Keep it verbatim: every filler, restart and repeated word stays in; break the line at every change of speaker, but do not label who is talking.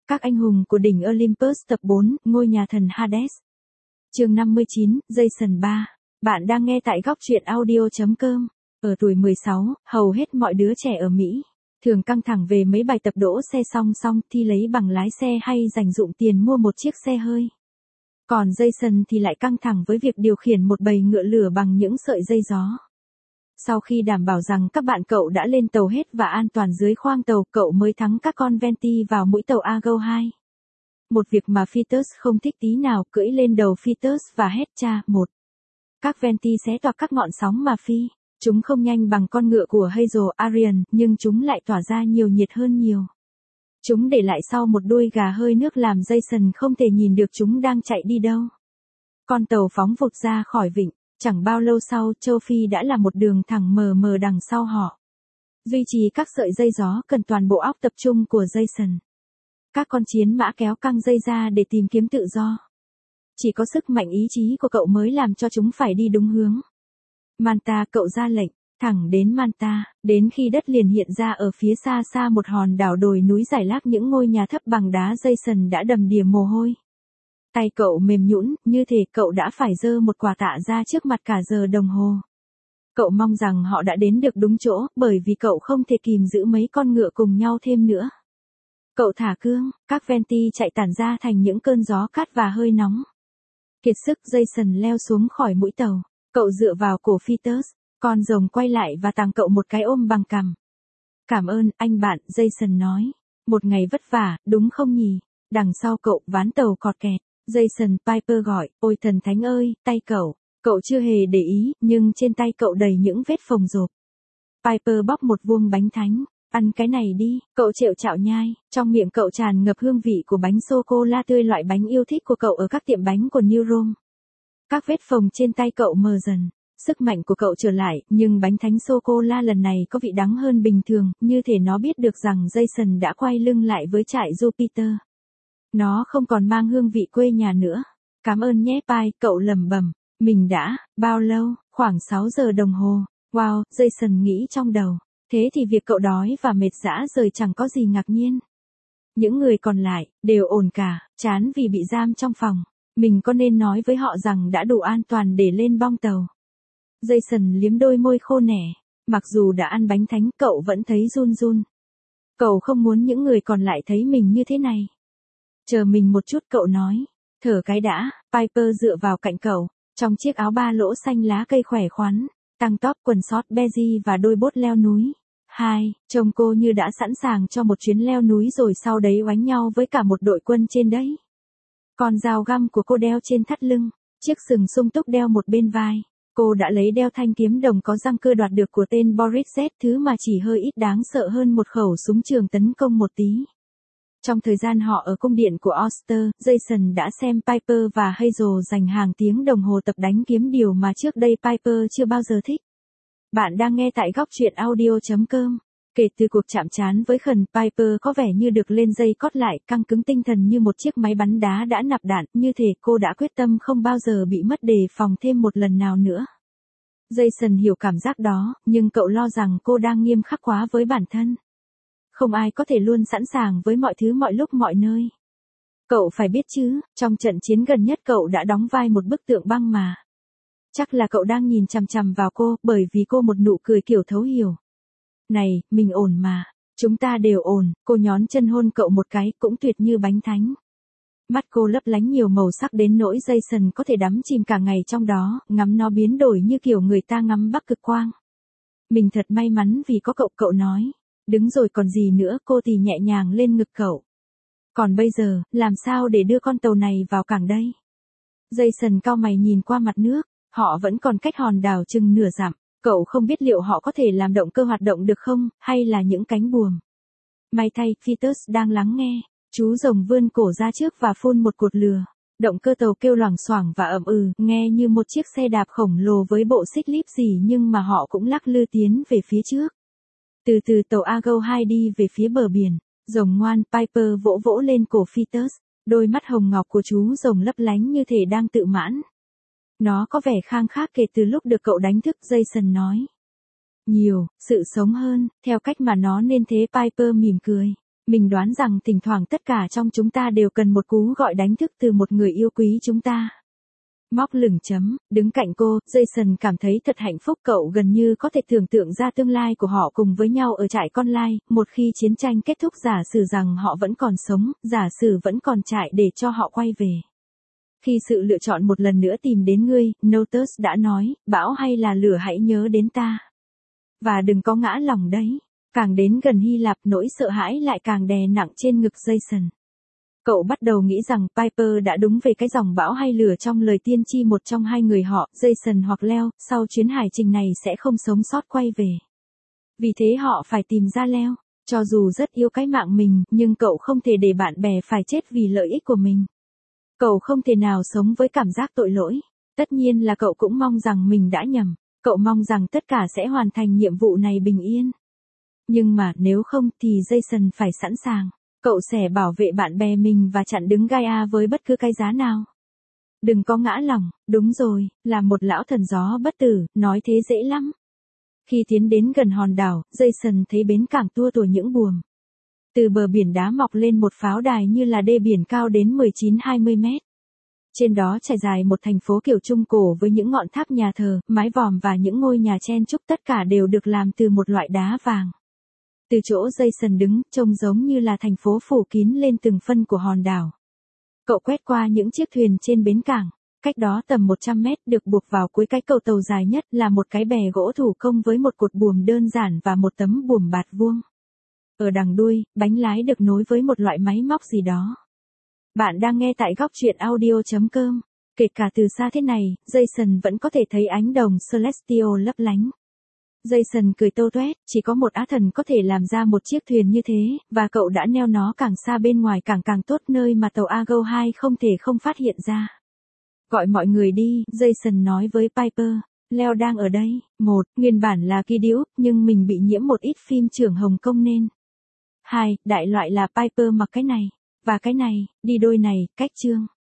Các anh hùng của đỉnh Olympus tập bốn, ngôi nhà thần Hades. Chương năm mươi chín, Jason ba. Bạn đang nghe tại góc truyện audio chấm com. Ở tuổi mười sáu, hầu hết mọi đứa trẻ ở Mỹ thường căng thẳng về mấy bài tập đỗ xe song song, thi lấy bằng lái xe hay dành dụm tiền mua một chiếc xe hơi. Còn Jason thì lại căng thẳng với việc điều khiển một bầy ngựa lửa bằng những sợi dây gió. Sau khi đảm bảo rằng các bạn cậu đã lên tàu hết và an toàn dưới khoang tàu, cậu mới thắng các con Venti vào mũi tàu Argo hai. Một việc mà Phytus không thích tí nào, cưỡi lên đầu Phytus và hét cha, một. Các Venti xé toạc các ngọn sóng mà phi. Chúng không nhanh bằng con ngựa của Hazel Arian, nhưng chúng lại tỏa ra nhiều nhiệt hơn nhiều. Chúng để lại sau một đuôi gà hơi nước làm Jason không thể nhìn được chúng đang chạy đi đâu. Con tàu phóng vụt ra khỏi vịnh. Chẳng bao lâu sau, châu Phi đã là một đường thẳng mờ mờ đằng sau họ. Duy trì các sợi dây gió cần toàn bộ óc tập trung của Jason. Các con chiến mã kéo căng dây ra để tìm kiếm tự do. Chỉ có sức mạnh ý chí của cậu mới làm cho chúng phải đi đúng hướng. Manta, cậu ra lệnh, thẳng đến Manta, đến khi đất liền hiện ra ở phía xa xa một hòn đảo đồi núi rải rác những ngôi nhà thấp bằng đá. Jason đã đầm đìa mồ hôi. Tay cậu mềm nhũn, như thể cậu đã phải giơ một quả tạ ra trước mặt cả giờ đồng hồ. Cậu mong rằng họ đã đến được đúng chỗ, bởi vì cậu không thể kìm giữ mấy con ngựa cùng nhau thêm nữa. Cậu thả cương, các Venti chạy tản ra thành những cơn gió cát và hơi nóng. Kiệt sức, Jason leo xuống khỏi mũi tàu. Cậu dựa vào cổ Phytus, con rồng quay lại và tặng cậu một cái ôm bằng cằm. Cảm ơn, anh bạn, Jason nói. Một ngày vất vả, đúng không nhỉ? Đằng sau cậu, ván tàu cọt kẹt. Jason, Piper gọi, ôi thần thánh ơi, tay cậu. Cậu chưa hề để ý, nhưng trên tay cậu đầy những vết phồng rộp. Piper bóc một vuông bánh thánh. Ăn cái này đi, cậu trẹo chạo nhai, trong miệng cậu tràn ngập hương vị của bánh sô-cô-la tươi, loại bánh yêu thích của cậu ở các tiệm bánh của New Rome. Các vết phồng trên tay cậu mờ dần, sức mạnh của cậu trở lại, nhưng bánh thánh sô-cô-la lần này có vị đắng hơn bình thường, như thể nó biết được rằng Jason đã quay lưng lại với trại Jupiter. Nó không còn mang hương vị quê nhà nữa. Cảm ơn nhé Pai, cậu lẩm bẩm. Mình đã, bao lâu, khoảng sáu giờ đồng hồ. Wow, Jason nghĩ trong đầu. Thế thì việc cậu đói và mệt rã rời chẳng có gì ngạc nhiên. Những người còn lại, đều ổn cả, chán vì bị giam trong phòng. Mình có nên nói với họ rằng đã đủ an toàn để lên bong tàu? Jason liếm đôi môi khô nẻ. Mặc dù đã ăn bánh thánh, cậu vẫn thấy run run. Cậu không muốn những người còn lại thấy mình như thế này. Chờ mình một chút, cậu nói. Thở cái đã. Piper dựa vào cạnh cậu, trong chiếc áo ba lỗ xanh lá cây khỏe khoắn, tăng top, quần sót beige và đôi bốt leo núi. Hai, trông cô như đã sẵn sàng cho một chuyến leo núi rồi sau đấy oánh nhau với cả một đội quân trên đấy. Con dao găm của cô đeo trên thắt lưng, chiếc sừng sung túc đeo một bên vai. Cô đã lấy đeo thanh kiếm đồng có răng cưa đoạt được của tên Boris Z, thứ mà chỉ hơi ít đáng sợ hơn một khẩu súng trường tấn công một tí. Trong thời gian họ ở cung điện của Oster, Jason đã xem Piper và Hazel dành hàng tiếng đồng hồ tập đánh kiếm, điều mà trước đây Piper chưa bao giờ thích. Bạn đang nghe tại góc truyện audio chấm com. Kể từ cuộc chạm trán với Khẩn, Piper có vẻ như được lên dây cót lại, căng cứng tinh thần như một chiếc máy bắn đá đã nạp đạn, như thể cô đã quyết tâm không bao giờ bị mất đề phòng thêm một lần nào nữa. Jason hiểu cảm giác đó, nhưng cậu lo rằng cô đang nghiêm khắc quá với bản thân. Không ai có thể luôn sẵn sàng với mọi thứ mọi lúc mọi nơi. Cậu phải biết chứ, trong trận chiến gần nhất cậu đã đóng vai một bức tượng băng mà. Chắc là cậu đang nhìn chằm chằm vào cô, bởi vì cô một nụ cười kiểu thấu hiểu. Này, mình ổn mà. Chúng ta đều ổn. Cô nhón chân hôn cậu một cái, cũng tuyệt như bánh thánh. Mắt cô lấp lánh nhiều màu sắc đến nỗi Jason có thể đắm chìm cả ngày trong đó, ngắm nó biến đổi như kiểu người ta ngắm Bắc Cực Quang. Mình thật may mắn vì có cậu, cậu nói. Đứng rồi còn gì nữa, cô thì nhẹ nhàng lên ngực cậu. Còn bây giờ, làm sao để đưa con tàu này vào cảng đây? Jason cau mày nhìn qua mặt nước, họ vẫn còn cách hòn đảo chừng nửa dặm. Cậu không biết liệu họ có thể làm động cơ hoạt động được không, hay là những cánh buồm. May thay, Phytus đang lắng nghe. Chú rồng vươn cổ ra trước và phun một cột lửa. Động cơ tàu kêu loảng xoảng và ầm ừ, nghe như một chiếc xe đạp khổng lồ với bộ xích líp gì, nhưng mà họ cũng lắc lư tiến về phía trước. Từ từ tàu Argo hai đi về phía bờ biển. Rồng ngoan, Piper vỗ vỗ lên cổ Phytus. Đôi mắt hồng ngọc của chú rồng lấp lánh như thể đang tự mãn. Nó có vẻ khang khác kể từ lúc được cậu đánh thức, Jason nói. Nhiều, sự sống hơn, theo cách mà nó nên thế. Piper mỉm cười. Mình đoán rằng thỉnh thoảng tất cả trong chúng ta đều cần một cú gọi đánh thức từ một người yêu quý chúng ta. Móc lửng chấm, đứng cạnh cô, Jason cảm thấy thật hạnh phúc, cậu gần như có thể tưởng tượng ra tương lai của họ cùng với nhau ở trại con lai, một khi chiến tranh kết thúc, giả sử rằng họ vẫn còn sống, giả sử vẫn còn trại để cho họ quay về. Khi sự lựa chọn một lần nữa tìm đến ngươi, Notus đã nói, bão hay là lửa hãy nhớ đến ta. Và đừng có ngã lòng đấy. Càng đến gần Hy Lạp, nỗi sợ hãi lại càng đè nặng trên ngực Jason. Cậu bắt đầu nghĩ rằng Piper đã đúng về cái dòng bão hay lửa trong lời tiên tri, một trong hai người họ, Jason hoặc Leo, sau chuyến hải trình này sẽ không sống sót quay về. Vì thế họ phải tìm ra Leo. Cho dù rất yêu cái mạng mình, nhưng cậu không thể để bạn bè phải chết vì lợi ích của mình. Cậu không thể nào sống với cảm giác tội lỗi. Tất nhiên là cậu cũng mong rằng mình đã nhầm. Cậu mong rằng tất cả sẽ hoàn thành nhiệm vụ này bình yên. Nhưng mà nếu không thì Jason phải sẵn sàng. Cậu sẽ bảo vệ bạn bè mình và chặn đứng Gaia với bất cứ cái giá nào. Đừng có ngã lòng, đúng rồi, là một lão thần gió bất tử, nói thế dễ lắm. Khi tiến đến gần hòn đảo, Jason thấy bến cảng tua tủa những buồm. Từ bờ biển đá mọc lên một pháo đài như là đê biển cao đến mười chín hai mươi mét. Trên đó trải dài một thành phố kiểu Trung Cổ với những ngọn tháp nhà thờ, mái vòm và những ngôi nhà chen chúc, tất cả đều được làm từ một loại đá vàng. Từ chỗ Jason đứng, trông giống như là thành phố phủ kín lên từng phân của hòn đảo. Cậu quét qua những chiếc thuyền trên bến cảng. Cách đó tầm một trăm mét, được buộc vào cuối cái cầu tàu dài nhất, là một cái bè gỗ thủ công với một cột buồm đơn giản và một tấm buồm bạt vuông. Ở đằng đuôi, bánh lái được nối với một loại máy móc gì đó. Bạn đang nghe tại góc truyện audio chấm com. Kể cả từ xa thế này, Jason vẫn có thể thấy ánh đồng Celestial lấp lánh. Jason cười tô toét, chỉ có một á thần có thể làm ra một chiếc thuyền như thế, và cậu đã neo nó càng xa bên ngoài càng càng tốt, nơi mà tàu Argo hai không thể không phát hiện ra. Gọi mọi người đi, Jason nói với Piper. Leo đang ở đây. Một, nguyên bản là Kidius, nhưng mình bị nhiễm một ít phim trưởng Hồng Kông nên. Hai, đại loại là Piper mặc cái này. Và cái này, đi đôi này, cách chương.